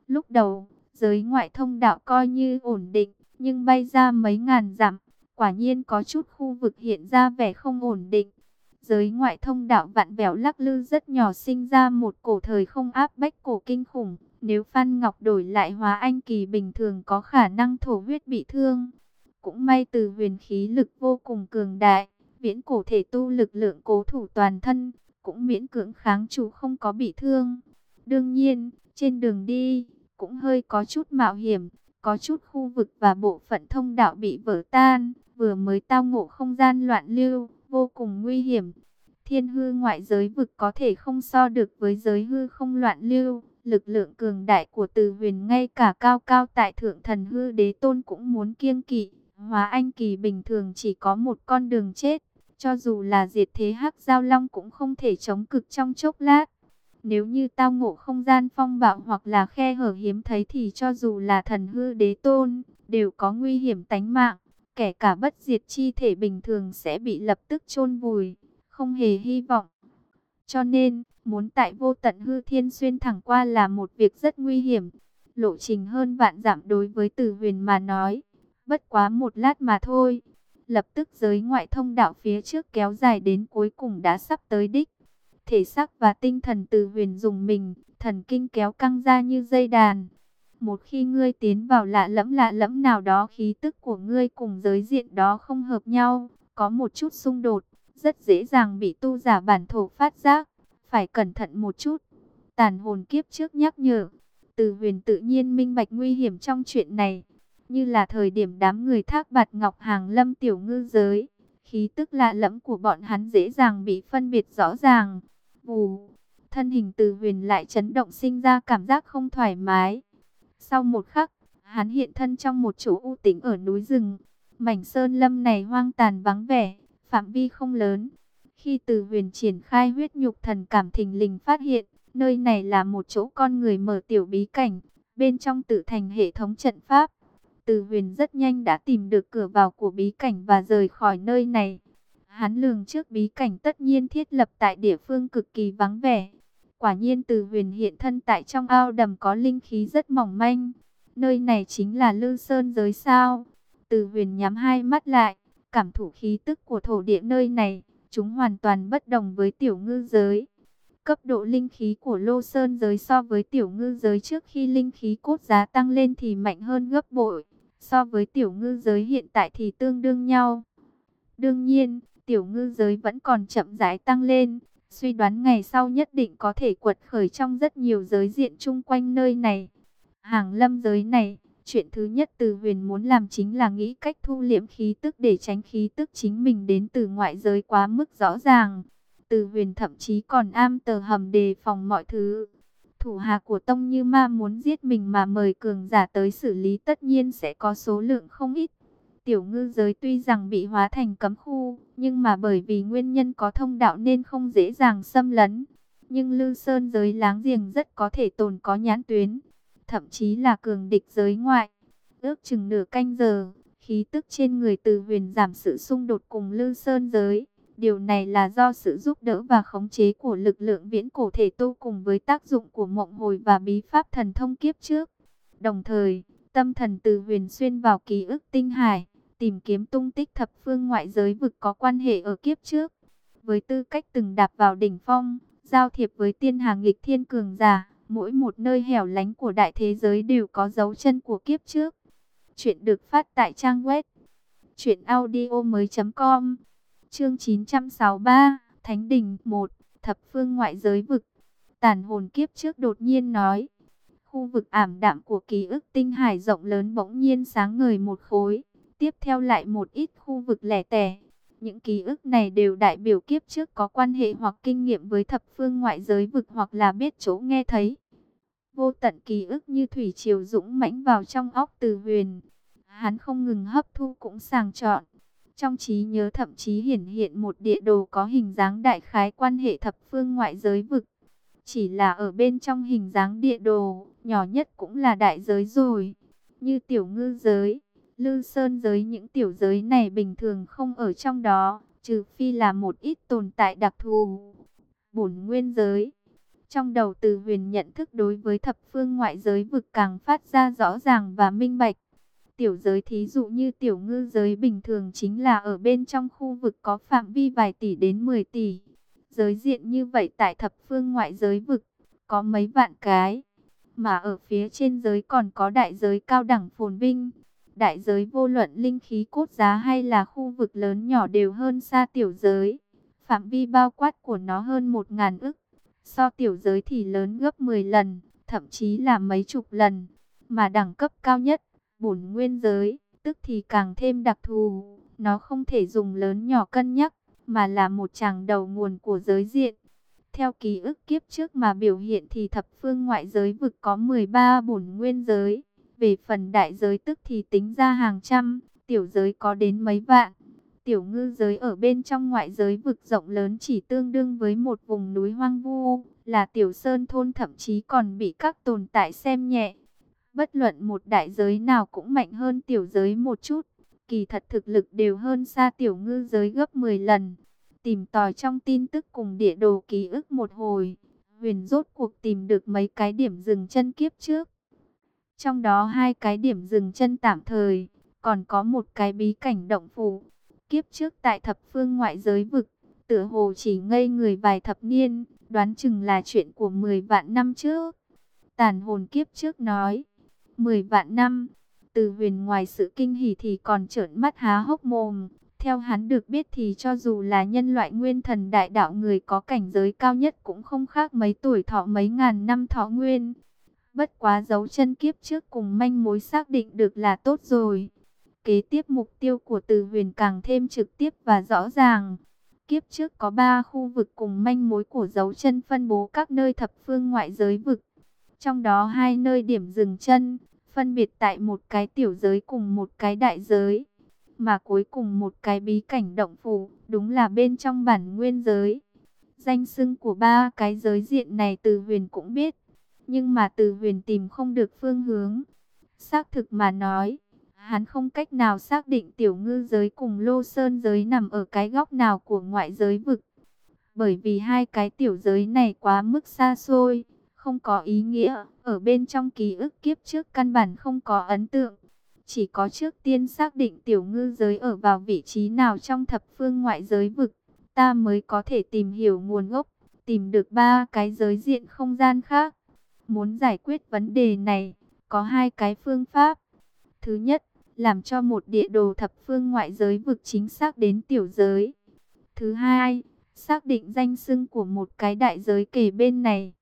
Lúc đầu, giới ngoại thông đạo coi như ổn định, nhưng bay ra mấy ngàn dặm, quả nhiên có chút khu vực hiện ra vẻ không ổn định. Giới ngoại thông đạo vặn vẹo lắc lư rất nhỏ, sinh ra một cổ thời không áp bách cổ kinh khủng. Nếu Phan Ngọc đổi lại hóa anh kỳ bình thường có khả năng thổ huyết bị thương. Cũng may Từ Huyền khí lực vô cùng cường đại, viễn cổ thể tu lực lượng cố thủ toàn thân, cũng miễn cưỡng kháng chủ không có bị thương. Đương nhiên, trên đường đi, cũng hơi có chút mạo hiểm, có chút khu vực và bộ phận thông đạo bị vỡ tan, vừa mới tao ngộ không gian loạn lưu, vô cùng nguy hiểm. Thiên hư ngoại giới vực có thể không so được với giới hư không loạn lưu, lực lượng cường đại của Từ Huyền ngay cả cao cao tại thượng thần hư đế tôn cũng muốn kiêng kỵ. Hóa anh kỳ bình thường chỉ có một con đường chết, cho dù là diệt thế hắc giao long cũng không thể chống cực trong chốc lát. Nếu như tao ngộ không gian phong bạo hoặc là khe hở hiếm thấy thì cho dù là thần hư đế tôn, đều có nguy hiểm tánh mạng. Kể cả bất diệt chi thể bình thường sẽ bị lập tức chôn vùi, không hề hy vọng. Cho nên, muốn tại vô tận hư thiên xuyên thẳng qua là một việc rất nguy hiểm. Lộ trình hơn vạn dặm đối với Từ Huyền mà nói, bất quá một lát mà thôi. Lập tức giới ngoại thông đạo phía trước kéo dài đến cuối cùng đã sắp tới đích. Thể xác và tinh thần Từ Huyền dùng mình, thần kinh kéo căng ra như dây đàn. Một khi ngươi tiến vào lạ lẫm lạ lẫm nào đó, khí tức của ngươi cùng giới diện đó không hợp nhau, có một chút xung đột, rất dễ dàng bị tu giả bản thổ phát giác, phải cẩn thận một chút. Tàn hồn kiếp trước nhắc nhở, Từ Huyền tự nhiên minh bạch nguy hiểm trong chuyện này, như là thời điểm đám người Thác Bạt Ngọc hàng lâm tiểu ngư giới, khí tức lạ lẫm của bọn hắn dễ dàng bị phân biệt rõ ràng. Vù, thân hình Từ Huyền lại chấn động, sinh ra cảm giác không thoải mái. Sau một khắc, hắn hiện thân trong một chỗ u tĩnh ở núi rừng. Mảnh sơn lâm này hoang tàn vắng vẻ, phạm vi không lớn. Khi Từ Huyền triển khai huyết nhục thần cảm, thình lình phát hiện, nơi này là một chỗ con người mở tiểu bí cảnh, bên trong tự thành hệ thống trận pháp. Từ Huyền rất nhanh đã tìm được cửa vào của bí cảnh và rời khỏi nơi này. Hắn lường trước bí cảnh tất nhiên thiết lập tại địa phương cực kỳ vắng vẻ. Quả nhiên Từ Huyền hiện thân tại trong ao đầm có linh khí rất mỏng manh. Nơi này chính là Lư Sơn giới sao? Từ Huyền nhắm hai mắt lại, cảm thụ khí tức của thổ địa nơi này. Chúng hoàn toàn bất đồng với tiểu ngư giới. Cấp độ linh khí của Lô Sơn giới so với tiểu ngư giới trước khi linh khí cốt giá tăng lên thì mạnh hơn gấp bội. So với tiểu ngư giới hiện tại thì tương đương nhau. Đương nhiên, tiểu ngư giới vẫn còn chậm rãi tăng lên. Suy đoán ngày sau nhất định có thể quật khởi trong rất nhiều giới diện chung quanh nơi này. Hàng lâm giới này, chuyện thứ nhất Từ Huyền muốn làm chính là nghĩ cách thu liễm khí tức để tránh khí tức chính mình đến từ ngoại giới quá mức rõ ràng. Từ Huyền thậm chí còn am tờ hầm đề phòng mọi thứ. Thủ hạ của Tông Như Ma muốn giết mình mà mời cường giả tới xử lý tất nhiên sẽ có số lượng không ít. Tiểu ngư giới tuy rằng bị hóa thành cấm khu, nhưng mà bởi vì nguyên nhân có thông đạo nên không dễ dàng xâm lấn. Nhưng Lư Sơn giới láng giềng rất có thể tồn có nhãn tuyến, thậm chí là cường địch giới ngoại. Ước chừng nửa canh giờ, khí tức trên người Từ Huyền giảm sự xung đột cùng Lư Sơn giới. Điều này là do sự giúp đỡ và khống chế của lực lượng viễn cổ thể tu cùng với tác dụng của mộng hồi và bí pháp thần thông kiếp trước. Đồng thời, tâm thần Từ Huyền xuyên vào ký ức tinh hải, tìm kiếm tung tích thập phương ngoại giới vực có quan hệ ở kiếp trước. Với tư cách từng đạp vào đỉnh phong, giao thiệp với tiên hà nghịch thiên cường giả, mỗi một nơi hẻo lánh của đại thế giới đều có dấu chân của kiếp trước. Chuyện được phát tại trang web truyện audio mới chấm com. Chương chín trăm sáu mươi ba, Thánh Đình một, Thập phương ngoại giới vực. Tàn hồn kiếp trước đột nhiên nói. Khu vực ảm đạm của ký ức tinh hải rộng lớn bỗng nhiên sáng ngời một khối. Tiếp theo lại một ít khu vực lẻ tẻ. Những ký ức này đều đại biểu kiếp trước có quan hệ hoặc kinh nghiệm với thập phương ngoại giới vực hoặc là biết chỗ nghe thấy. Vô tận ký ức như thủy triều dũng mãnh vào trong óc Từ Huyền. Hắn không ngừng hấp thu cũng sàng chọn. Trong trí nhớ thậm chí hiển hiện một địa đồ có hình dáng đại khái quan hệ thập phương ngoại giới vực. Chỉ là ở bên trong hình dáng địa đồ, nhỏ nhất cũng là đại giới rồi. Như tiểu ngư giới, Lư Sơn giới, những tiểu giới này bình thường không ở trong đó, trừ phi là một ít tồn tại đặc thù. Bổn nguyên giới, Trong đầu Từ Huyền nhận thức đối với thập phương ngoại giới vực càng phát ra rõ ràng và minh bạch. Tiểu giới thí dụ như tiểu ngư giới bình thường chính là ở bên trong khu vực có phạm vi vài tỷ đến mười tỷ. Giới diện như vậy tại thập phương ngoại giới vực có mấy vạn cái. Mà ở phía trên giới còn có đại giới cao đẳng phồn vinh. Đại giới vô luận linh khí cốt giá hay là khu vực lớn nhỏ đều hơn xa tiểu giới. Phạm vi bao quát của nó hơn một ngàn ức. So tiểu giới thì lớn gấp mười lần, thậm chí là mấy chục lần. Mà đẳng cấp cao nhất, bổn nguyên giới, tức thì càng thêm đặc thù. Nó không thể dùng lớn nhỏ cân nhắc, mà là một tràng đầu nguồn của giới diện. Theo ký ức kiếp trước mà biểu hiện thì thập phương ngoại giới vực có mười ba bổn nguyên giới. Về phần đại giới tức thì tính ra hàng trăm, tiểu giới có đến mấy vạn. Tiểu ngư giới ở bên trong ngoại giới vực rộng lớn chỉ tương đương với một vùng núi hoang vu, là tiểu sơn thôn, thậm chí còn bị các tồn tại xem nhẹ. Bất luận một đại giới nào cũng mạnh hơn tiểu giới một chút, kỳ thật thực lực đều hơn xa tiểu ngư giới gấp mười lần. Tìm tòi trong tin tức cùng địa đồ ký ức một hồi, Huyền rốt cuộc tìm được mấy cái điểm dừng chân kiếp trước. Trong đó hai cái điểm dừng chân tạm thời, còn có một cái bí cảnh động phủ. Kiếp trước tại thập phương ngoại giới vực, tựa hồ chỉ ngây người vài thập niên, đoán chừng là chuyện của mười vạn năm trước. Tàn hồn kiếp trước nói, mười vạn năm, Từ Huyền ngoài sự kinh hỉ thì còn trợn mắt há hốc mồm. Theo hắn được biết thì cho dù là nhân loại nguyên thần đại đạo, người có cảnh giới cao nhất cũng không khác mấy tuổi thọ mấy ngàn năm thọ nguyên. Bất quá dấu chân kiếp trước cùng manh mối xác định được là tốt rồi. Kế tiếp mục tiêu của Từ Huyền càng thêm trực tiếp và rõ ràng. Kiếp trước có ba khu vực cùng manh mối của dấu chân phân bố các nơi thập phương ngoại giới vực. Trong đó hai nơi điểm dừng chân, phân biệt tại một cái tiểu giới cùng một cái đại giới. Mà cuối cùng một cái bí cảnh động phủ, đúng là bên trong bản nguyên giới. Danh xưng của ba cái giới diện này Từ Huyền cũng biết. Nhưng mà Từ Huyền tìm không được phương hướng. Xác thực mà nói, hắn không cách nào xác định tiểu ngư giới cùng lô sơn giới nằm ở cái góc nào của ngoại giới vực. Bởi vì hai cái tiểu giới này quá mức xa xôi, không có ý nghĩa, ở bên trong ký ức kiếp trước căn bản không có ấn tượng. Chỉ có trước tiên xác định tiểu ngư giới ở vào vị trí nào trong thập phương ngoại giới vực, ta mới có thể tìm hiểu nguồn gốc, tìm được ba cái giới diện không gian khác. Muốn giải quyết vấn đề này, có hai cái phương pháp. Thứ nhất, làm cho một địa đồ thập phương ngoại giới vực chính xác đến tiểu giới. Thứ hai, xác định danh xưng của một cái đại giới kề bên này.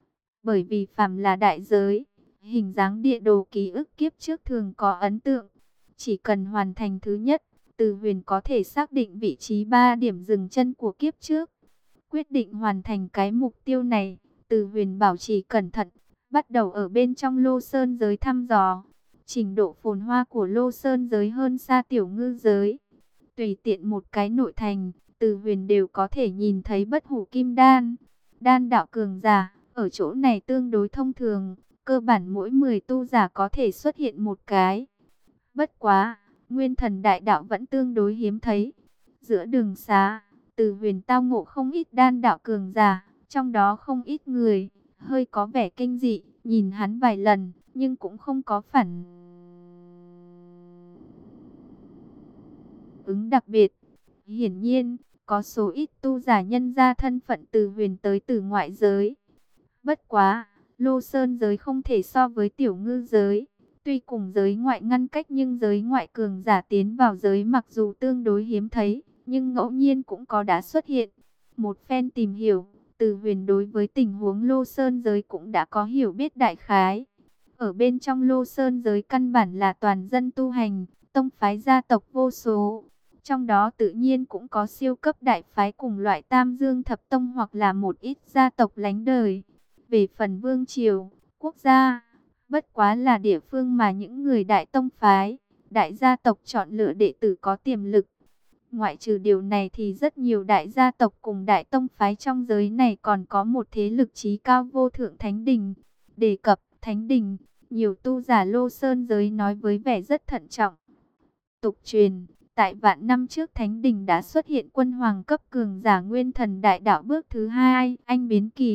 Bởi vì phàm là đại giới, hình dáng địa đồ ký ức kiếp trước thường có ấn tượng. Chỉ cần hoàn thành thứ nhất, Từ Huyền có thể xác định vị trí ba điểm dừng chân của kiếp trước. Quyết định hoàn thành cái mục tiêu này, Từ Huyền bảo trì cẩn thận, bắt đầu ở bên trong lô sơn giới thăm dò. Trình độ phồn hoa của lô sơn giới hơn xa tiểu ngư giới. Tùy tiện một cái nội thành, Từ Huyền đều có thể nhìn thấy bất hủ kim đan. Đan đạo cường giả, ở chỗ này tương đối thông thường, cơ bản mỗi mười tu giả có thể xuất hiện một cái. Bất quá, nguyên thần đại đạo vẫn tương đối hiếm thấy. Giữa đường xá, Từ Huyền tao ngộ không ít đan đạo cường giả, trong đó không ít người hơi có vẻ kinh dị, nhìn hắn vài lần, nhưng cũng không có phản ứng đặc biệt. Hiển nhiên, có số ít tu giả nhân ra thân phận Từ Huyền tới từ ngoại giới. Bất quá, lô sơn giới không thể so với tiểu ngư giới. Tuy cùng giới ngoại ngăn cách nhưng giới ngoại cường giả tiến vào giới mặc dù tương đối hiếm thấy, nhưng ngẫu nhiên cũng có đã xuất hiện. Một phen tìm hiểu, Từ Huyền đối với tình huống lô sơn giới cũng đã có hiểu biết đại khái. Ở bên trong lô sơn giới căn bản là toàn dân tu hành, tông phái gia tộc vô số. Trong đó tự nhiên cũng có siêu cấp đại phái cùng loại Tam Dương Thập Tông hoặc là một ít gia tộc lánh đời. Về phần vương triều, quốc gia, bất quá là địa phương mà những người đại tông phái, đại gia tộc chọn lựa đệ tử có tiềm lực. Ngoại trừ điều này thì rất nhiều đại gia tộc cùng đại tông phái trong giới này còn có một thế lực chí cao vô thượng Thánh Đình. Đề cập Thánh Đình, nhiều tu giả lô sơn giới nói với vẻ rất thận trọng. Tục truyền, tại vạn năm trước Thánh Đình đã xuất hiện quân hoàng cấp cường giả nguyên thần đại đạo bước thứ hai, anh biến kỳ.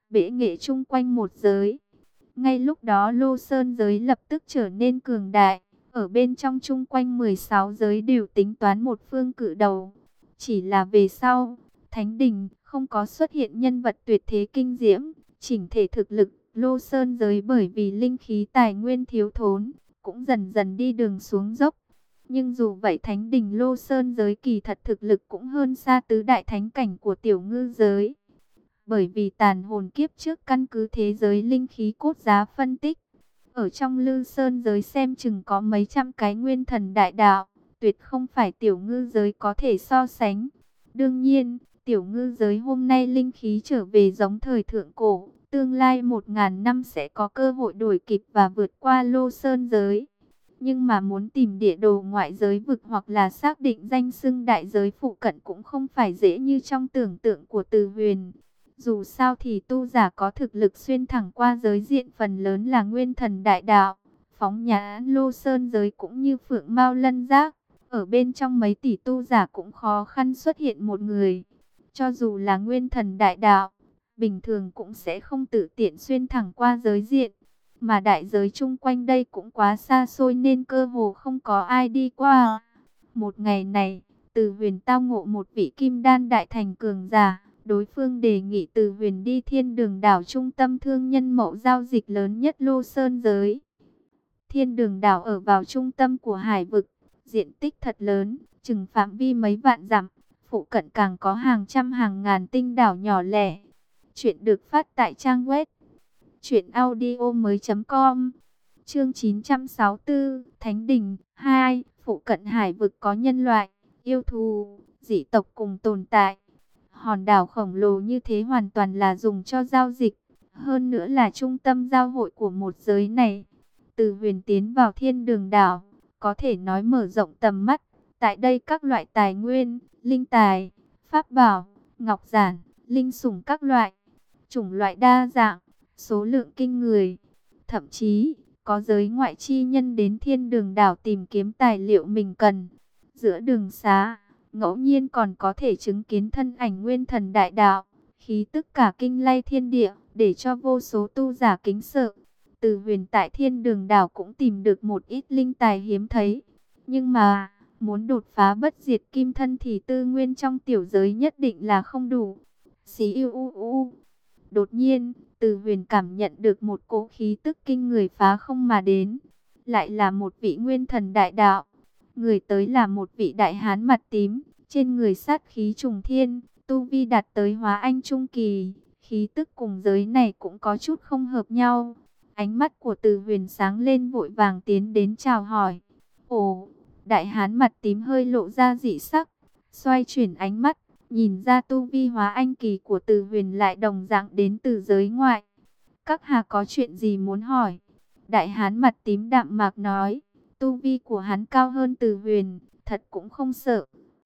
bệ nghệ chung quanh một giới. Ngay lúc đó Lô Sơn giới lập tức trở nên cường đại. Ở bên trong chung quanh mười sáu giới đều tính toán một phương cự đầu. Chỉ là về sau, Thánh Đình không có xuất hiện nhân vật tuyệt thế kinh diễm, chỉnh thể thực lực, Lô Sơn giới bởi vì linh khí tài nguyên thiếu thốn, cũng dần dần đi đường xuống dốc. Nhưng dù vậy Thánh Đình Lô Sơn giới kỳ thật thực lực cũng hơn xa tứ đại thánh cảnh của Tiểu Ngư giới. Bởi vì tàn hồn kiếp trước căn cứ thế giới linh khí cốt giá phân tích. Ở trong Lư Sơn giới xem chừng có mấy trăm cái nguyên thần đại đạo, tuyệt không phải Tiểu Ngư giới có thể so sánh. Đương nhiên, Tiểu Ngư giới hôm nay linh khí trở về giống thời thượng cổ, tương lai một ngàn năm sẽ có cơ hội đuổi kịp và vượt qua Lô Sơn giới. Nhưng mà muốn tìm địa đồ ngoại giới vực hoặc là xác định danh xưng đại giới phụ cận cũng không phải dễ như trong tưởng tượng của Từ Huyền. Dù sao thì tu giả có thực lực xuyên thẳng qua giới diện phần lớn là nguyên thần đại đạo. Phóng nhãn Lô Sơn giới cũng như phượng mao lân giác. Ở bên trong mấy tỷ tu giả cũng khó khăn xuất hiện một người. Cho dù là nguyên thần đại đạo, bình thường cũng sẽ không tự tiện xuyên thẳng qua giới diện. Mà đại giới chung quanh đây cũng quá xa xôi nên cơ hồ không có ai đi qua. Một ngày này, Từ Huyền tao ngộ một vị kim đan đại thành cường giả. Đối phương đề nghị Từ Huyền đi Thiên Đường đảo trung tâm thương nhân mậu giao dịch lớn nhất Lô Sơn giới. Thiên Đường đảo ở vào trung tâm của hải vực, diện tích thật lớn, chừng phạm vi mấy vạn dặm, phụ cận càng có hàng trăm hàng ngàn tinh đảo nhỏ lẻ. Chuyện được phát tại trang web truyện audio mới chấm com. Chương chín trăm sáu mươi tư, Thánh Đình hai, phụ cận hải vực có nhân loại, yêu thú, dị tộc cùng tồn tại. Hòn đảo khổng lồ như thế hoàn toàn là dùng cho giao dịch, hơn nữa là trung tâm giao hội của một giới này. Từ Huyền tiến vào Thiên Đường đảo, có thể nói mở rộng tầm mắt. Tại đây các loại tài nguyên, linh tài, pháp bảo, ngọc giản, linh sủng các loại, chủng loại đa dạng, số lượng kinh người. Thậm chí, có giới ngoại chi nhân đến Thiên Đường đảo tìm kiếm tài liệu mình cần. Giữa đường xá, ngẫu nhiên còn có thể chứng kiến thân ảnh nguyên thần đại đạo, khí tức cả kinh lay thiên địa, để cho vô số tu giả kính sợ. Từ Huyền tại Thiên Đường đảo cũng tìm được một ít linh tài hiếm thấy. Nhưng mà, muốn đột phá bất diệt kim thân thì tư nguyên trong tiểu giới nhất định là không đủ. Xí yêu u u. Đột nhiên, Từ Huyền cảm nhận được một cỗ khí tức kinh người phá không mà đến. Lại là một vị nguyên thần đại đạo. Người tới là một vị đại hán mặt tím, trên người sát khí trùng thiên, tu vi đạt tới hóa anh trung kỳ, khí tức cùng giới này cũng có chút không hợp nhau. Ánh mắt của Từ Huyền sáng lên vội vàng tiến đến chào hỏi. Ồ, đại hán mặt tím hơi lộ ra dị sắc, xoay chuyển ánh mắt, nhìn ra tu vi hóa anh kỳ của Từ Huyền lại đồng dạng đến từ giới ngoại. Các hạ có chuyện gì muốn hỏi? Đại hán mặt tím đạm mạc nói. Tu vi của hắn cao hơn Từ Huyền, thật cũng không sợ.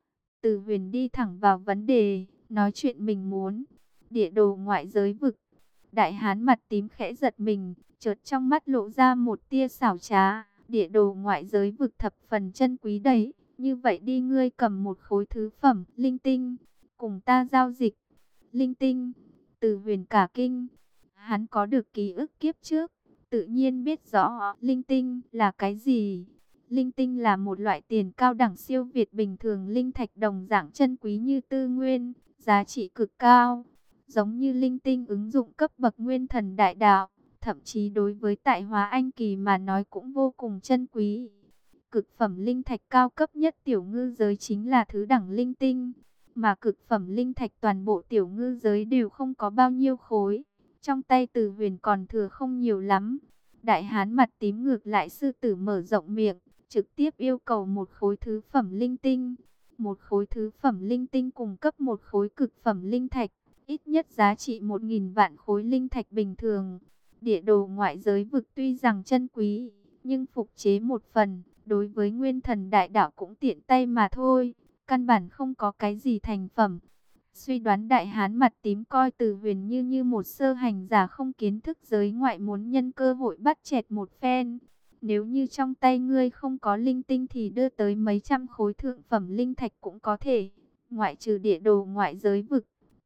Từ Huyền đi thẳng vào vấn đề, nói chuyện mình muốn. Địa đồ ngoại giới vực. Đại hán mặt tím khẽ giật mình, chợt trong mắt lộ ra một tia xảo trá. Địa đồ ngoại giới vực thập phần chân quý đấy. Như vậy đi, ngươi cầm một khối thứ phẩm, linh tinh, cùng ta giao dịch. Linh tinh, Từ Huyền cả kinh. Hắn có được ký ức kiếp trước, tự nhiên biết rõ linh tinh là cái gì. Linh tinh là một loại tiền cao đẳng siêu việt bình thường linh thạch đồng dạng chân quý như tư nguyên, giá trị cực cao. Giống như linh tinh ứng dụng cấp bậc nguyên thần đại đạo, thậm chí đối với tại hóa anh kỳ mà nói cũng vô cùng chân quý. Cực phẩm linh thạch cao cấp nhất tiểu ngư giới chính là thứ đẳng linh tinh, mà cực phẩm linh thạch toàn bộ tiểu ngư giới đều không có bao nhiêu khối. Trong tay Từ Huyền còn thừa không nhiều lắm. Đại hán mặt tím ngược lại sư tử mở rộng miệng, trực tiếp yêu cầu một khối thứ phẩm linh tinh. Một khối thứ phẩm linh tinh cung cấp một khối cực phẩm linh thạch, ít nhất giá trị một nghìn vạn khối linh thạch bình thường. Địa đồ ngoại giới vực tuy rằng chân quý, nhưng phục chế một phần, đối với nguyên thần đại đạo cũng tiện tay mà thôi, căn bản không có cái gì thành phẩm. Suy đoán đại hán mặt tím coi Từ Huyền như như một sơ hành giả không kiến thức giới ngoại, muốn nhân cơ hội bắt chẹt một phen. Nếu như trong tay ngươi không có linh tinh thì đưa tới mấy trăm khối thượng phẩm linh thạch cũng có thể. Ngoại trừ địa đồ ngoại giới vực,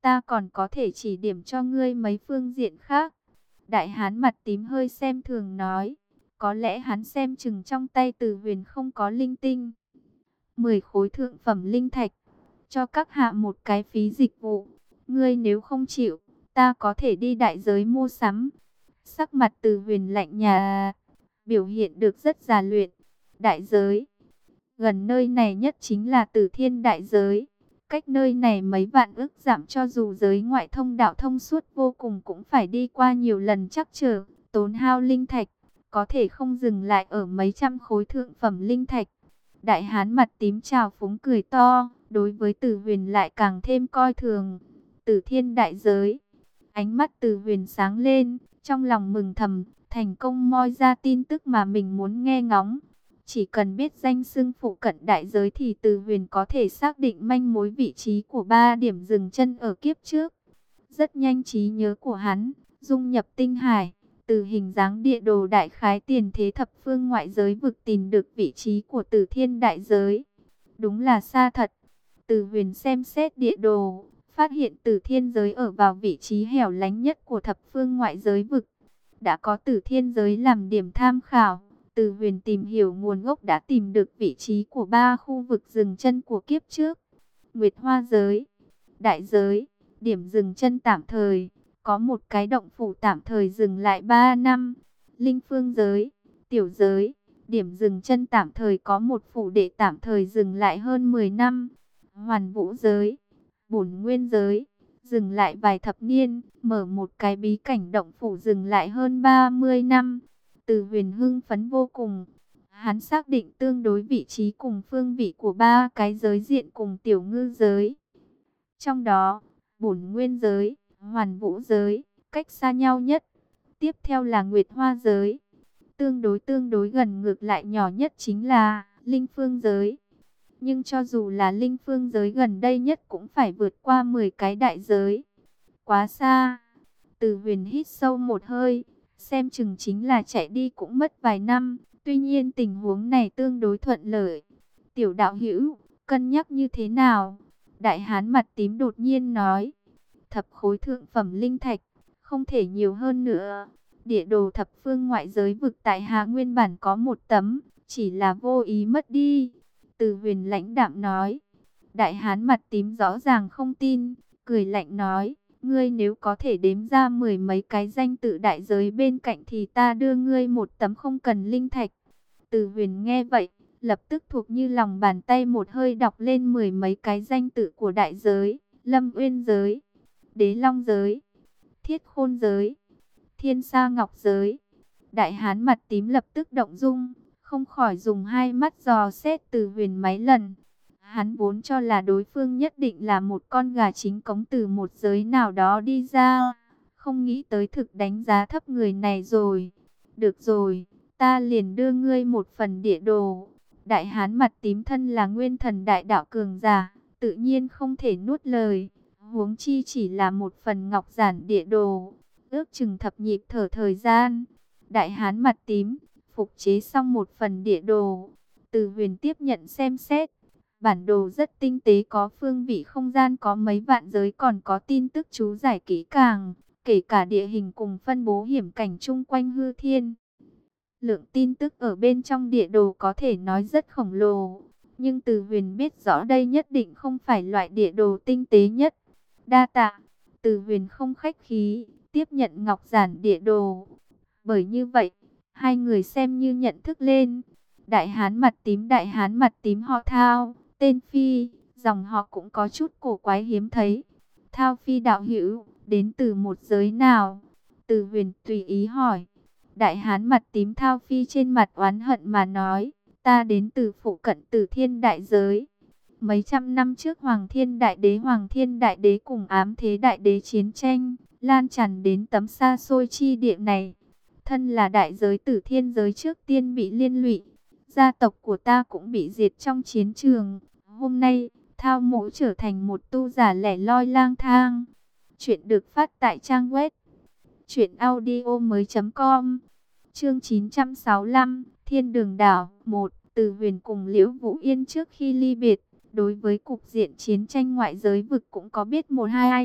ta còn có thể chỉ điểm cho ngươi mấy phương diện khác. Đại hán mặt tím hơi xem thường nói, có lẽ hắn xem chừng trong tay Từ Huyền không có linh tinh. Mười khối thượng phẩm linh thạch, cho các hạ một cái phí dịch vụ. Ngươi nếu không chịu, ta có thể đi đại giới mua sắm. Sắc mặt Từ Huyền lạnh nhạt, biểu hiện được rất già luyện. Đại giới, gần nơi này nhất chính là Tử Thiên đại giới. Cách nơi này mấy vạn ức dặm, cho dù giới ngoại thông đạo thông suốt vô cùng cũng phải đi qua nhiều lần trắc trở, tốn hao linh thạch, có thể không dừng lại ở mấy trăm khối thượng phẩm linh thạch. Đại hán mặt tím trào phúng cười to, đối với Từ Huyền lại càng thêm coi thường. Tử Thiên đại giới, ánh mắt Từ Huyền sáng lên, trong lòng mừng thầm, thành công moi ra tin tức mà mình muốn nghe ngóng. Chỉ cần biết danh xưng phụ cận đại giới thì Từ Huyền có thể xác định manh mối vị trí của ba điểm dừng chân ở kiếp trước. Rất nhanh trí nhớ của hắn dung nhập tinh hải, từ hình dáng địa đồ đại khái tiền thế thập phương ngoại giới vực tìm được vị trí của Tử Thiên đại giới. Đúng là xa thật. Từ Huyền xem xét địa đồ, phát hiện Tử Thiên giới ở vào vị trí hẻo lánh nhất của thập phương ngoại giới vực. Đã có Tử Thiên giới làm điểm tham khảo, Từ Huyền tìm hiểu nguồn gốc đã tìm được vị trí của ba khu vực dừng chân của kiếp trước. Nguyệt Hoa giới, đại giới, điểm dừng chân tạm thời, có một cái động phủ tạm thời dừng lại ba năm. Linh Phương giới, tiểu giới, điểm dừng chân tạm thời có một phủ đệ tạm thời dừng lại hơn mười năm. Hoàn Vũ giới, bổn nguyên giới, dừng lại vài thập niên, mở một cái bí cảnh động phủ dừng lại hơn ba mươi năm. Từ Huyền hưng phấn vô cùng. Hắn xác định tương đối vị trí cùng phương vị của ba cái giới diện cùng tiểu ngư giới. Trong đó, bổn nguyên giới, hoàn vũ giới, cách xa nhau nhất. Tiếp theo là Nguyệt Hoa giới. Tương đối tương đối gần, ngược lại nhỏ nhất chính là Linh Phương giới. Nhưng cho dù là Linh Phương giới gần đây nhất cũng phải vượt qua mười cái đại giới. Quá xa. Từ Huyền hít sâu một hơi, xem chừng chính là chạy đi cũng mất vài năm. Tuy nhiên tình huống này tương đối thuận lợi. Tiểu đạo hữu, cân nhắc như thế nào? Đại hán mặt tím đột nhiên nói. Thập khối thượng phẩm linh thạch, không thể nhiều hơn nữa. Địa đồ thập phương ngoại giới vực tại Hà nguyên bản có một tấm, chỉ là vô ý mất đi. Từ Huyền lãnh đạm nói. Đại hán mặt tím rõ ràng không tin, cười lạnh nói. Ngươi nếu có thể đếm ra mười mấy cái danh tự đại giới bên cạnh thì ta đưa ngươi một tấm không cần linh thạch. Từ Huyền nghe vậy, lập tức thuộc như lòng bàn tay, một hơi đọc lên mười mấy cái danh tự của đại giới. Lâm Uyên giới, Đế Long giới, Thiết Khôn giới, Thiên Sa Ngọc giới. Đại hán mặt tím lập tức động dung, không khỏi dùng hai mắt dò xét Từ Huyền mấy lần. Hắn vốn cho là đối phương nhất định là một con gà chính cống từ một giới nào đó đi ra, không nghĩ tới thực đánh giá thấp người này rồi. Được rồi, ta liền đưa ngươi một phần địa đồ. Đại hán mặt tím thân là nguyên thần đại đạo cường giả, tự nhiên không thể nuốt lời. Huống chi chỉ là một phần ngọc giản địa đồ, ước chừng thập nhịp thở thời gian. Đại hán mặt tím phục chế xong một phần địa đồ, Từ Huyền tiếp nhận xem xét. Bản đồ rất tinh tế, có phương vị không gian, có mấy vạn giới, còn có tin tức chú giải kỹ càng, kể cả địa hình cùng phân bố hiểm cảnh chung quanh hư thiên. Lượng tin tức ở bên trong địa đồ có thể nói rất khổng lồ, nhưng Từ Huyền biết rõ đây nhất định không phải loại địa đồ tinh tế nhất. Đa tạ. Từ Huyền không khách khí, tiếp nhận ngọc giản địa đồ. Bởi như vậy, hai người xem như nhận thức lên. Đại hán mặt tím, đại hán mặt tím họ Thao, tên Phi, dòng họ cũng có chút cổ quái hiếm thấy. Thao Phi đạo hữu, đến từ một giới nào? Từ Huyền tùy ý hỏi. Đại hán mặt tím Thao Phi trên mặt oán hận mà nói, ta đến từ phụ cận Tử Thiên đại giới. Mấy trăm năm trước Hoàng Thiên Đại Đế Hoàng Thiên Đại Đế cùng Ám Thế Đại Đế chiến tranh, lan tràn đến tấm xa xôi chi địa này. Thân là đại giới Tử Thiên giới trước tiên bị liên lụy, gia tộc của ta cũng bị diệt trong chiến trường. Hôm nay, Thao mỗ trở thành một tu giả lẻ loi lang thang. Chuyện được phát tại trang web truyện audio mới chấm com. Chương chín trăm sáu mươi lăm, Thiên Đường Đảo một. Từ Huyền cùng Liễu Vũ Yên trước khi ly biệt, đối với cục diện chiến tranh ngoại giới vực cũng có biết một hai ai.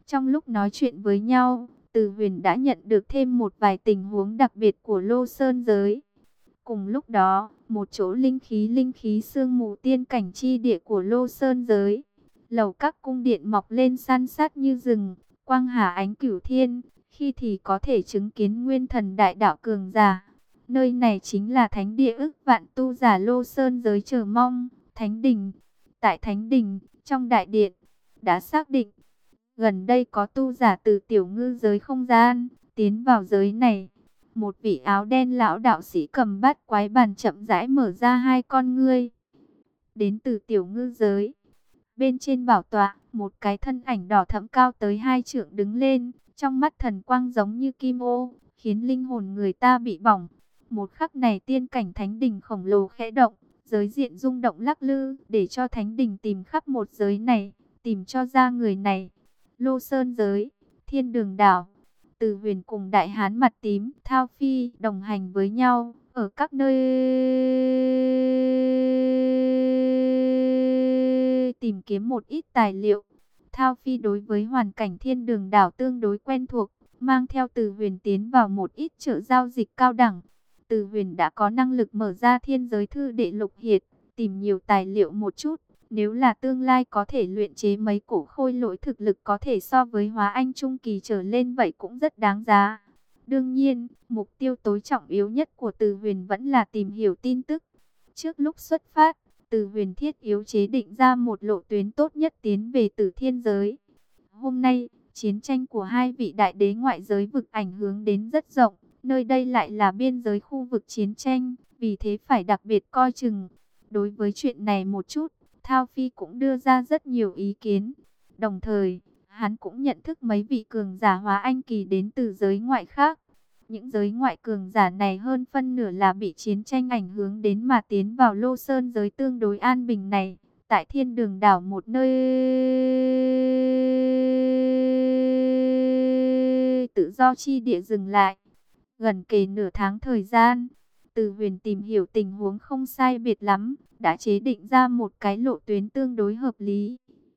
Trong lúc nói chuyện với nhau, Từ Huyền đã nhận được thêm một vài tình huống đặc biệt của Lô Sơn giới. Cùng lúc đó, một chỗ linh khí linh khí sương mù tiên cảnh chi địa của Lô Sơn giới. Lầu các cung điện mọc lên san sát như rừng, quang hà ánh cửu thiên, khi thì có thể chứng kiến nguyên thần đại đạo cường giả. Nơi này chính là thánh địa ức vạn tu giả Lô Sơn giới chờ mong, Thánh Đình. Tại Thánh Đình, trong đại điện, đã xác định, gần đây có tu giả từ tiểu ngư giới không gian, tiến vào giới này. Một vị áo đen lão đạo sĩ cầm bát quái bàn chậm rãi mở ra hai con ngươi. Đến từ tiểu ngư giới. Bên trên bảo tọa, một cái thân ảnh đỏ thẫm cao tới hai trượng đứng lên, trong mắt thần quang giống như kim ô, khiến linh hồn người ta bị bỏng. Một khắc này tiên cảnh thánh đình khổng lồ khẽ động, giới diện rung động lắc lư, để cho thánh đình tìm khắp một giới này, tìm cho ra người này. Lô Sơn giới, Thiên Đường đảo, Từ Huyền cùng đại hán mặt tím, Thao Phi đồng hành với nhau ở các nơi tìm kiếm một ít tài liệu. Thao Phi đối với hoàn cảnh Thiên Đường đảo tương đối quen thuộc, mang theo Từ Huyền tiến vào một ít chợ giao dịch cao đẳng. Từ Huyền đã có năng lực mở ra thiên giới thư đệ lục hiệt, tìm nhiều tài liệu một chút. Nếu là tương lai có thể luyện chế mấy cổ khôi lỗi thực lực có thể so với hóa anh trung kỳ trở lên, vậy cũng rất đáng giá. Đương nhiên, mục tiêu tối trọng yếu nhất của Từ Huyền vẫn là tìm hiểu tin tức. Trước lúc xuất phát, Từ Huyền thiết yếu chế định ra một lộ tuyến tốt nhất tiến về Tử Thiên giới. Hôm nay, chiến tranh của hai vị đại đế ngoại giới vực ảnh hưởng đến rất rộng, nơi đây lại là biên giới khu vực chiến tranh, vì thế phải đặc biệt coi chừng. Đối với chuyện này một chút, Thao Phi cũng đưa ra rất nhiều ý kiến. Đồng thời, hắn cũng nhận thức mấy vị cường giả hóa anh kỳ đến từ giới ngoại khác. Những giới ngoại cường giả này hơn phân nửa là bị chiến tranh ảnh hưởng đến mà tiến vào Lô Sơn giới tương đối an bình này. Tại Thiên Đường đảo, một nơi tự do chi địa dừng lại. Gần kề nửa tháng thời gian, Từ Huyền tìm hiểu tình huống không sai biệt lắm, đã chế định ra một cái lộ tuyến tương đối hợp lý.